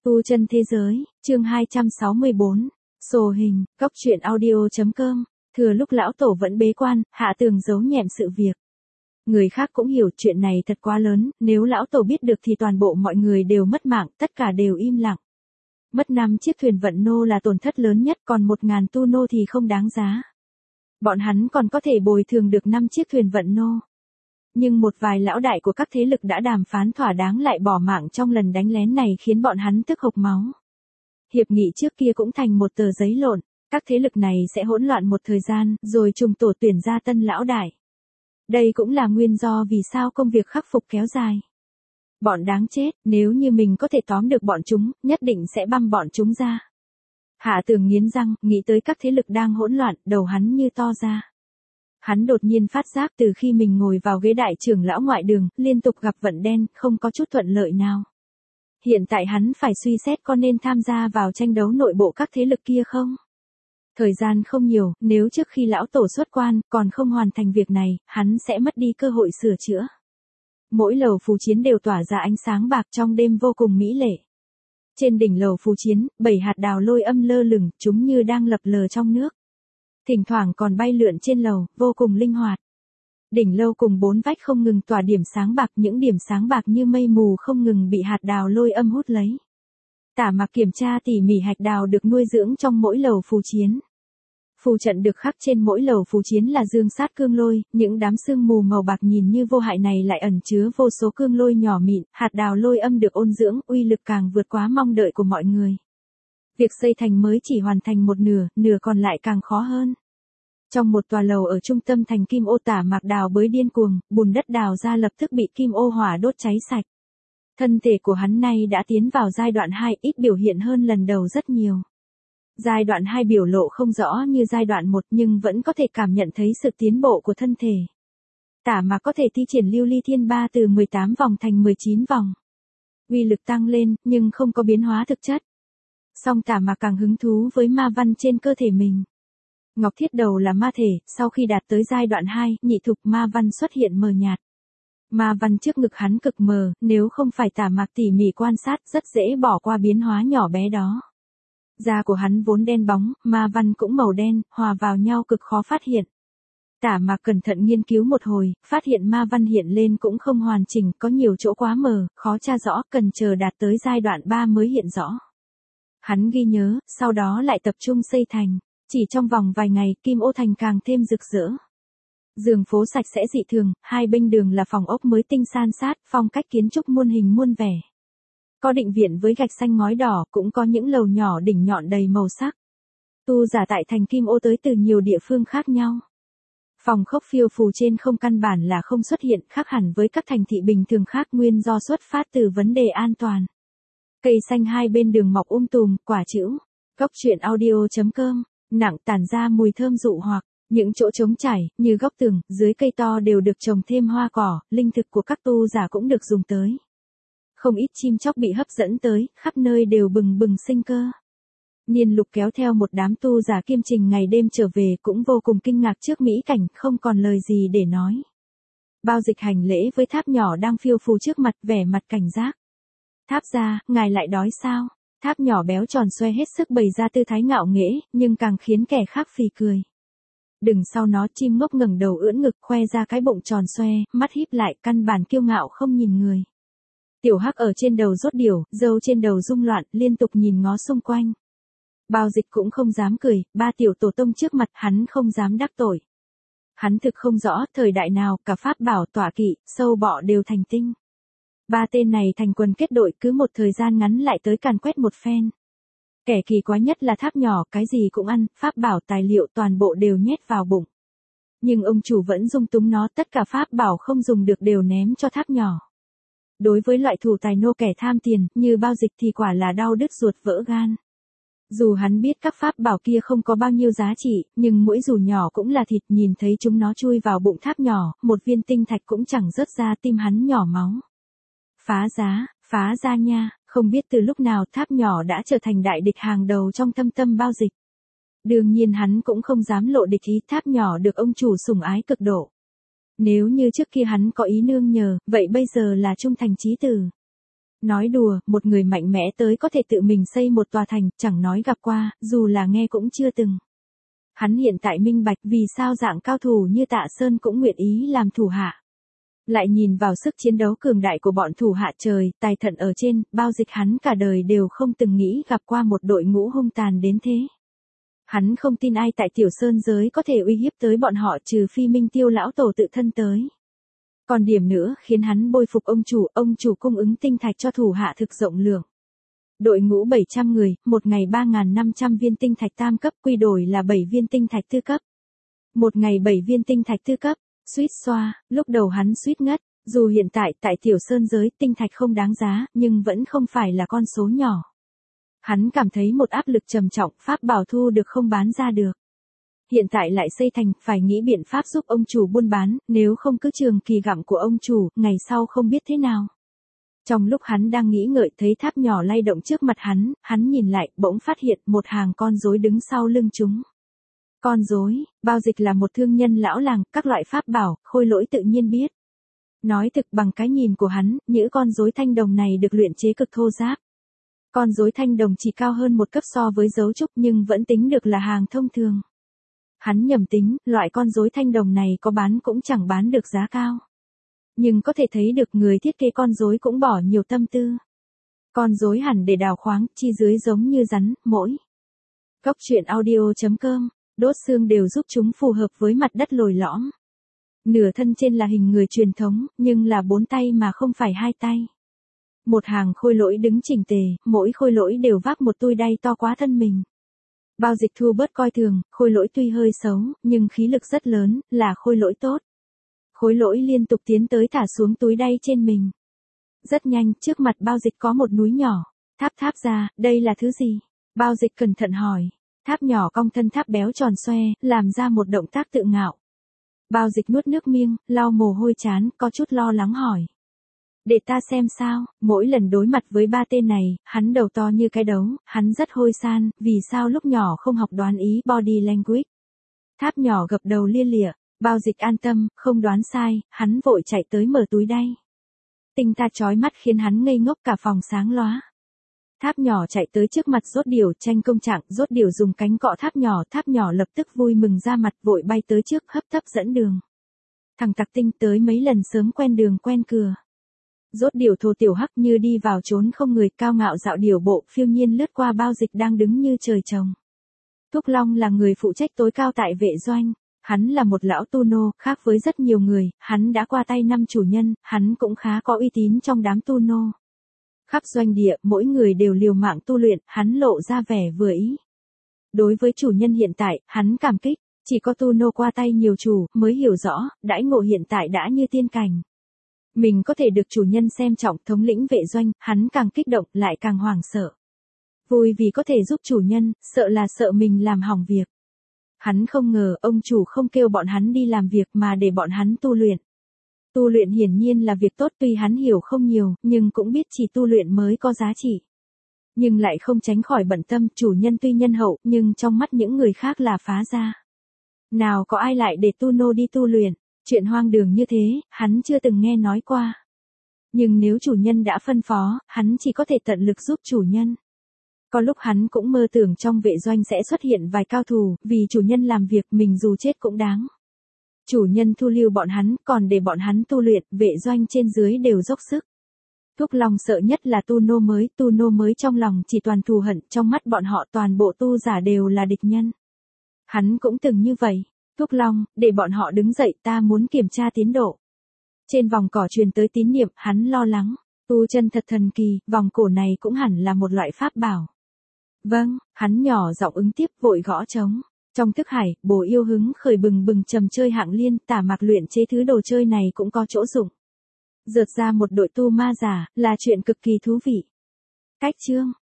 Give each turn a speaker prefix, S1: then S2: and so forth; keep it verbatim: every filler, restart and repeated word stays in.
S1: Tu chân thế giới, chương hai trăm sáu mươi bốn, sổ hình, góc truyện audio.com, thừa lúc lão tổ vẫn bế quan, Hạ Tường giấu nhẹm sự việc. Người khác cũng hiểu chuyện này thật quá lớn, nếu lão tổ biết được thì toàn bộ mọi người đều mất mạng, tất cả đều im lặng. Mất năm chiếc thuyền vận nô là tổn thất lớn nhất, còn một ngàn tu nô thì không đáng giá. Bọn hắn còn có thể bồi thường được năm chiếc thuyền vận nô. Nhưng một vài lão đại của các thế lực đã đàm phán thỏa đáng lại bỏ mạng trong lần đánh lén này khiến bọn hắn tức hộc máu. Hiệp nghị trước kia cũng thành một tờ giấy lộn, các thế lực này sẽ hỗn loạn một thời gian, rồi trùng tổ tuyển ra tân lão đại. Đây cũng là nguyên do vì sao công việc khắc phục kéo dài. Bọn đáng chết, nếu như mình có thể tóm được bọn chúng, nhất định sẽ băm bọn chúng ra. Hạ Tường nghiến răng, nghĩ tới các thế lực đang hỗn loạn, đầu hắn như to ra. Hắn đột nhiên phát giác từ khi mình ngồi vào ghế đại trưởng lão ngoại đường, liên tục gặp vận đen, không có chút thuận lợi nào. Hiện tại hắn phải suy xét có nên tham gia vào tranh đấu nội bộ các thế lực kia không? Thời gian không nhiều, nếu trước khi lão tổ xuất quan, còn không hoàn thành việc này, hắn sẽ mất đi cơ hội sửa chữa. Mỗi lầu phù chiến đều tỏa ra ánh sáng bạc trong đêm vô cùng mỹ lệ. Trên đỉnh lầu phù chiến, bảy hạt đào lôi âm lơ lửng, chúng như đang lập lờ trong nước. Thỉnh thoảng còn bay lượn trên lầu, vô cùng linh hoạt. Đỉnh lâu cùng bốn vách không ngừng tỏa điểm sáng bạc, những điểm sáng bạc như mây mù không ngừng bị hạt đào lôi âm hút lấy. Tả Mạc kiểm tra tỉ mỉ hạt đào được nuôi dưỡng trong mỗi lầu phù chiến. Phù trận được khắc trên mỗi lầu phù chiến là dương sát cương lôi, những đám sương mù màu bạc nhìn như vô hại này lại ẩn chứa vô số cương lôi nhỏ mịn, hạt đào lôi âm được ôn dưỡng, uy lực càng vượt quá mong đợi của mọi người. Việc xây thành mới chỉ hoàn thành một nửa, nửa còn lại càng khó hơn. Trong một tòa lầu ở trung tâm thành kim ô, Tả Mạc đào bới điên cuồng, bùn đất đào ra lập tức bị kim ô hỏa đốt cháy sạch. Thân thể của hắn nay đã tiến vào giai đoạn hai, ít biểu hiện hơn lần đầu rất nhiều. Giai đoạn hai biểu lộ không rõ như giai đoạn một nhưng vẫn có thể cảm nhận thấy sự tiến bộ của thân thể. Tả Mạc có thể thi triển lưu ly thiên ba từ mười tám vòng thành mười chín vòng. Uy lực tăng lên, nhưng không có biến hóa thực chất. Song Tả Mạc càng hứng thú với ma văn trên cơ thể mình. Ngọc thiết đầu là ma thể, sau khi đạt tới giai đoạn hai, nhị thục ma văn xuất hiện mờ nhạt. Ma văn trước ngực hắn cực mờ, nếu không phải Tả Mạc tỉ mỉ quan sát rất dễ bỏ qua biến hóa nhỏ bé đó. Da của hắn vốn đen bóng, ma văn cũng màu đen, hòa vào nhau cực khó phát hiện. Tả Mạc cẩn thận nghiên cứu một hồi, phát hiện ma văn hiện lên cũng không hoàn chỉnh, có nhiều chỗ quá mờ, khó tra rõ, cần chờ đạt tới giai đoạn ba mới hiện rõ. Hắn ghi nhớ, sau đó lại tập trung xây thành. Chỉ trong vòng vài ngày, Kim Ô Thành càng thêm rực rỡ. Giường phố sạch sẽ dị thường, hai bên đường là phòng ốc mới tinh san sát, phong cách kiến trúc muôn hình muôn vẻ. Có định viện với gạch xanh ngói đỏ, cũng có những lầu nhỏ đỉnh nhọn đầy màu sắc. Tu giả tại thành Kim Ô tới từ nhiều địa phương khác nhau. Phòng khốc phiêu phù trên không căn bản là không xuất hiện, khác hẳn với các thành thị bình thường khác, nguyên do xuất phát từ vấn đề an toàn. Cây xanh hai bên đường mọc um tùm, quả chữ. Góc truyện audio.com, nặng tản ra mùi thơm dụ hoặc. Những chỗ trống trải, như góc tường, dưới cây to đều được trồng thêm hoa cỏ, linh thực của các tu giả cũng được dùng tới. Không ít chim chóc bị hấp dẫn tới, khắp nơi đều bừng bừng sinh cơ. Niên Lục kéo theo một đám tu giả kiêm trình ngày đêm trở về cũng vô cùng kinh ngạc trước mỹ cảnh, không còn lời gì để nói. Bao Dịch hành lễ với Tháp nhỏ đang phiêu phù trước mặt, vẻ mặt cảnh giác. Tháp gia, ngài lại đói sao? Tháp nhỏ béo tròn xoe hết sức bày ra tư thái ngạo nghễ, nhưng càng khiến kẻ khác phì cười. Đừng sau nó, chim ngốc ngẩng đầu ưỡn ngực khoe ra cái bụng tròn xoe, mắt híp lại, căn bản kiêu ngạo không nhìn người. Tiểu Hắc ở trên đầu rốt điểu, râu trên đầu rung loạn, liên tục nhìn ngó xung quanh. Bao Dịch cũng không dám cười, ba tiểu tổ tông trước mặt hắn không dám đắc tội. Hắn thực không rõ, thời đại nào, cả pháp bảo, tọa kỵ, sâu bọ đều thành tinh. Ba tên này thành quần kết đội, cứ một thời gian ngắn lại tới càn quét một phen. Kẻ kỳ quái nhất là Tháp nhỏ, cái gì cũng ăn, pháp bảo tài liệu toàn bộ đều nhét vào bụng. Nhưng ông chủ vẫn dung túng nó, tất cả pháp bảo không dùng được đều ném cho Tháp nhỏ. Đối với loại thủ tài nô kẻ tham tiền, như Bao Dịch thì quả là đau đứt ruột vỡ gan. Dù hắn biết các pháp bảo kia không có bao nhiêu giá trị, nhưng mỗi dù nhỏ cũng là thịt, nhìn thấy chúng nó chui vào bụng Tháp nhỏ, một viên tinh thạch cũng chẳng rớt ra, tim hắn nhỏ máu. Phá giá, phá ra nha, không biết từ lúc nào Tháp nhỏ đã trở thành đại địch hàng đầu trong thâm tâm Bao Dịch. Đương nhiên hắn cũng không dám lộ địch ý, Tháp nhỏ được ông chủ sủng ái cực độ. Nếu như trước kia hắn có ý nương nhờ, vậy bây giờ là trung thành chí tử. Nói đùa, một người mạnh mẽ tới có thể tự mình xây một tòa thành, chẳng nói gặp qua, dù là nghe cũng chưa từng. Hắn hiện tại minh bạch vì sao dạng cao thủ như Tạ Sơn cũng nguyện ý làm thủ hạ. Lại nhìn vào sức chiến đấu cường đại của bọn thủ hạ trời, tài thận ở trên, Bao Dịch hắn cả đời đều không từng nghĩ gặp qua một đội ngũ hung tàn đến thế. Hắn không tin ai tại Tiểu Sơn giới có thể uy hiếp tới bọn họ trừ phi Minh Tiêu lão tổ tự thân tới. Còn điểm nữa khiến hắn bội phục ông chủ, ông chủ cung ứng tinh thạch cho thủ hạ thực rộng lượng. Đội ngũ bảy trăm người, một ngày ba nghìn năm trăm viên tinh thạch tam cấp, quy đổi là bảy viên tinh thạch tư cấp. Một ngày bảy viên tinh thạch tư cấp, suýt xoa, lúc đầu hắn suýt ngất, dù hiện tại tại Tiểu Sơn giới tinh thạch không đáng giá, nhưng vẫn không phải là con số nhỏ. Hắn cảm thấy một áp lực trầm trọng, pháp bảo thu được không bán ra được. Hiện tại lại xây thành, phải nghĩ biện pháp giúp ông chủ buôn bán, nếu không cứ trường kỳ gặm của ông chủ, ngày sau không biết thế nào. Trong lúc hắn đang nghĩ ngợi thấy tháp nhỏ lay động trước mặt hắn, hắn nhìn lại, bỗng phát hiện một hàng con rối đứng sau lưng chúng. Con rối, Bao Dịch là một thương nhân lão làng, các loại pháp bảo, khôi lỗi tự nhiên biết. Nói thực bằng cái nhìn của hắn, những con rối thanh đồng này được luyện chế cực thô ráp. Con rối thanh đồng chỉ cao hơn một cấp so với dấu trúc nhưng vẫn tính được là hàng thông thường. Hắn nhầm tính, loại con rối thanh đồng này có bán cũng chẳng bán được giá cao. Nhưng có thể thấy được người thiết kế con rối cũng bỏ nhiều tâm tư. Con rối hẳn để đào khoáng, chi dưới giống như rắn, mỗi. Góc truyện audio chấm com, đốt xương đều giúp chúng phù hợp với mặt đất lồi lõm. Nửa thân trên là hình người truyền thống, nhưng là bốn tay mà không phải hai tay. Một hàng khôi lỗi đứng chỉnh tề, mỗi khôi lỗi đều vác một tui đay to quá thân mình. Bao Dịch thu bớt coi thường, khôi lỗi tuy hơi xấu, nhưng khí lực rất lớn, là khôi lỗi tốt. Khối lỗi liên tục tiến tới thả xuống túi đay trên mình. Rất nhanh, trước mặt Bao Dịch có một núi nhỏ. Tháp tháp ra, đây là thứ gì? Bao Dịch cẩn thận hỏi. Tháp nhỏ cong thân tháp béo tròn xoe, làm ra một động tác tự ngạo. Bao Dịch nuốt nước miếng, lau mồ hôi chán, có chút lo lắng hỏi. Để ta xem sao, mỗi lần đối mặt với ba tên này, hắn đầu to như cái đấu, hắn rất hôi san, vì sao lúc nhỏ không học đoán ý body language. Tháp nhỏ gập đầu lia lịa, Bao Dịch an tâm, không đoán sai, hắn vội chạy tới mở túi đay. Tinh ta chói mắt khiến hắn ngây ngốc cả phòng sáng lóa. Tháp nhỏ chạy tới trước mặt Rốt Điểu, tranh công trạng, Rốt Điểu dùng cánh cọ tháp nhỏ, tháp nhỏ lập tức vui mừng ra mặt vội bay tới trước hấp tấp dẫn đường. Thằng tặc tinh tới mấy lần sớm quen đường quen cừa. Rốt Điểu thô tiểu hắc như đi vào trốn không người, cao ngạo dạo điểu bộ phiêu nhiên lướt qua Bao Dịch đang đứng như trời trồng. Thúc Long là người phụ trách tối cao tại vệ doanh. Hắn là một lão tu nô, khác với rất nhiều người, hắn đã qua tay năm chủ nhân, hắn cũng khá có uy tín trong đám tu nô. Khắp doanh địa, mỗi người đều liều mạng tu luyện, hắn lộ ra vẻ vừa ý. Đối với chủ nhân hiện tại, hắn cảm kích, chỉ có tu nô qua tay nhiều chủ, mới hiểu rõ, đãi ngộ hiện tại đã như tiên cảnh. Mình có thể được chủ nhân xem trọng thống lĩnh vệ doanh, hắn càng kích động, lại càng hoảng sợ. Vui vì có thể giúp chủ nhân, sợ là sợ mình làm hỏng việc. Hắn không ngờ ông chủ không kêu bọn hắn đi làm việc mà để bọn hắn tu luyện. Tu luyện hiển nhiên là việc tốt, tuy hắn hiểu không nhiều, nhưng cũng biết chỉ tu luyện mới có giá trị. Nhưng lại không tránh khỏi bận tâm, chủ nhân tuy nhân hậu, nhưng trong mắt những người khác là phá gia. Nào có ai lại để tu nô đi tu luyện, chuyện hoang đường như thế, hắn chưa từng nghe nói qua. Nhưng nếu chủ nhân đã phân phó, hắn chỉ có thể tận lực giúp chủ nhân. Có lúc hắn cũng mơ tưởng trong vệ doanh sẽ xuất hiện vài cao thủ, vì chủ nhân làm việc mình dù chết cũng đáng. Chủ nhân thu lưu bọn hắn, còn để bọn hắn tu luyện, vệ doanh trên dưới đều dốc sức. Thúc Long sợ nhất là tu nô mới, tu nô mới trong lòng chỉ toàn thù hận, trong mắt bọn họ toàn bộ tu giả đều là địch nhân. Hắn cũng từng như vậy. Thúc Long, để bọn họ đứng dậy, ta muốn kiểm tra tiến độ. Trên vòng cỏ truyền tới tín niệm, hắn lo lắng. Tu chân thật thần kỳ, vòng cổ này cũng hẳn là một loại pháp bảo. Vâng, hắn nhỏ giọng ứng tiếp vội gõ trống. Trong thức hải, bồ yêu hứng khởi bừng bừng trầm chơi hạng liên, tả mạc luyện chế thứ đồ chơi này cũng có chỗ dụng. Rượt ra một đội tu ma giả, là chuyện cực kỳ thú vị. Cách chương.